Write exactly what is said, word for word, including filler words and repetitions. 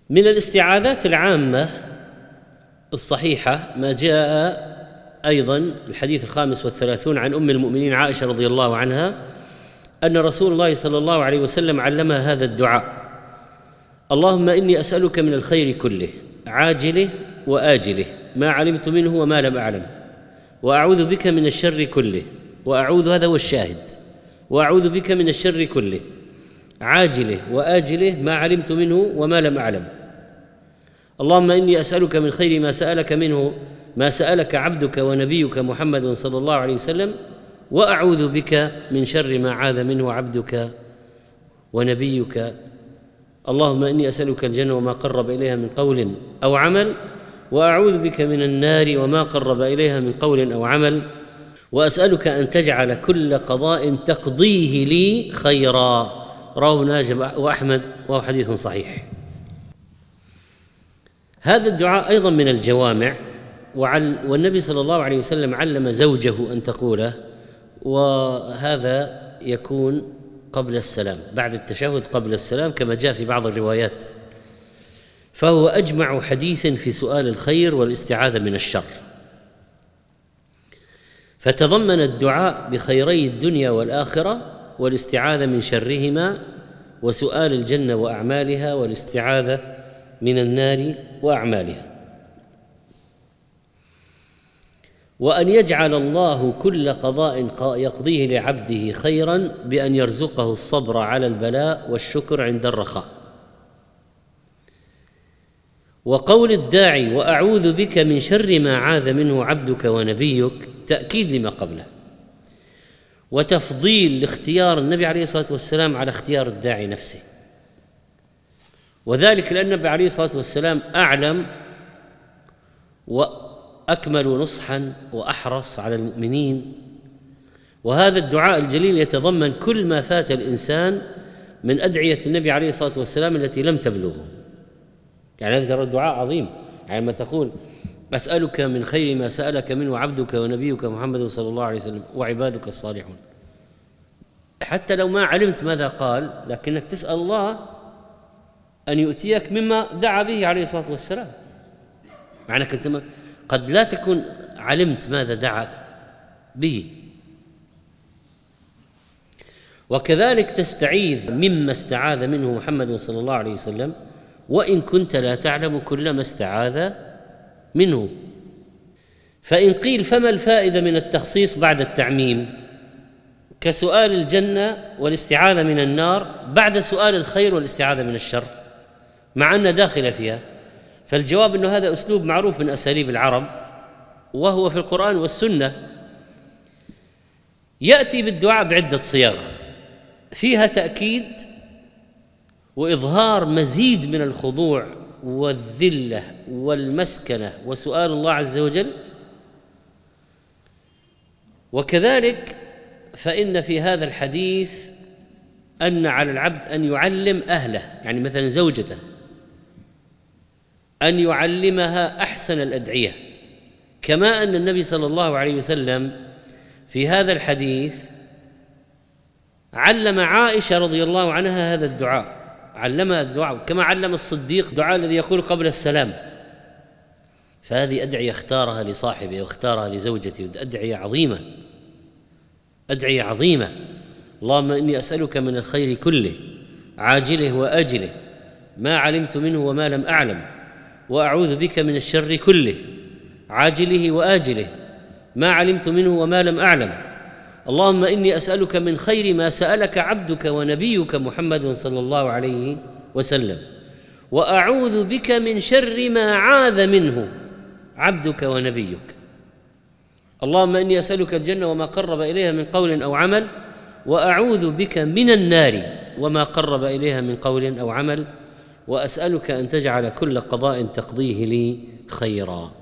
من الاستعاذات العامة الصحيحة ما جاء أيضا الحديث الخامس والثلاثون عن أم المؤمنين عائشة رضي الله عنها أن رسول الله صلى الله عليه وسلم علمها هذا الدعاء: اللهم إني أسألك من الخير كله عاجله وآجله ما علمت منه وما لم أعلم، وأعوذ بك من الشر كله، وأعوذ هذا هو الشاهد، وأعوذ بك من الشر كله عاجله وآجله ما علمت منه وما لم أعلم. اللهم إني أسألك من خير ما سألك منه ما سألك عبدك ونبيك محمد صلى الله عليه وسلم، وأعوذ بك من شر ما عاذ منه عبدك ونبيك. اللهم إني أسألك الجنة وما قرب إليها من قول أو عمل، وأعوذ بك من النار وما قرب إليها من قول أو عمل، وأسألك أن تجعل كل قضاء تقضيه لي خيرا. رواه ناجم وأحمد وهو حديث صحيح. هذا الدعاء أيضا من الجوامع، والنبي صلى الله عليه وسلم علم زوجه أن تقوله، وهذا يكون قبل السلام بعد التشهد قبل السلام كما جاء في بعض الروايات، فهو أجمع حديث في سؤال الخير والاستعاذة من الشر، فتضمن الدعاء بخيري الدنيا والآخرة والاستعاذة من شرهما، وسؤال الجنة وأعمالها والاستعاذة من النار وأعمالها. وأن يجعل الله كل قضاء يقضيه لعبده خيرا بأن يرزقه الصبر على البلاء والشكر عند الرخاء. وقول الداعي وأعوذ بك من شر ما عاذ منه عبدك ونبيك تأكيد لما قبله، وتفضيل لاختيار النبي عليه الصلاة والسلام على اختيار الداعي نفسه، وذلك لأن النبي عليه الصلاة والسلام أعلم وأكمل نصحا وأحرص على المؤمنين. وهذا الدعاء الجليل يتضمن كل ما فات الإنسان من أدعية النبي عليه الصلاة والسلام التي لم تبلغه. يعني هذا الدعاء عظيم، يعني ما تقول أسألك من خير ما سألك منه عبدك ونبيك محمد صلى الله عليه وسلم وعبادك الصالحون، حتى لو ما علمت ماذا قال لكنك تسأل الله أن يؤتيك مما دعا به عليه الصلاة والسلام، معنى كنت قد لا تكون علمت ماذا دعا به. وكذلك تستعيذ مما استعاذ منه محمد صلى الله عليه وسلم وإن كنت لا تعلم كل ما استعاذ منه. فإن قيل فما الفائدة من التخصيص بعد التعميم كسؤال الجنة والاستعاذة من النار بعد سؤال الخير والاستعاذة من الشر مع أن داخل فيها؟ فالجواب أنه هذا أسلوب معروف من أساليب العرب، وهو في القرآن والسنة يأتي بالدعاء بعدة صيغ فيها تأكيد وإظهار مزيد من الخضوع والذلة والمسكنة وسؤال الله عز وجل. وكذلك فإن في هذا الحديث أن على العبد أن يعلم أهله، يعني مثلا زوجته أن يعلمها أحسن الأدعية، كما أن النبي صلى الله عليه وسلم في هذا الحديث علم عائشة رضي الله عنها هذا الدعاء، علمها الدعاء كما علم الصديق الدعاء الذي يقول قبل السلام. فهذه أدعية اختارها لصاحبه واختارها لزوجته، أدعية عظيمة، أدعية عظيمة. اللهم إني أسألك من الخير كله عاجله وآجله ما علمت منه وما لم أعلم، وأعوذ بك من الشر كله عاجله وآجله ما علمت منه وما لم أعلم. اللهم إني أسألك من خير ما سألك عبدك ونبيك محمد صلى الله عليه وسلم، وأعوذ بك من شر ما عاذ منه عبدك ونبيك. اللهم إني أسألك الجنة وما قرب إليها من قول أو عمل، وأعوذ بك من النار وما قرب إليها من قول أو عمل، وأسألك أن تجعل كل قضاء تقضيه لي خيرا.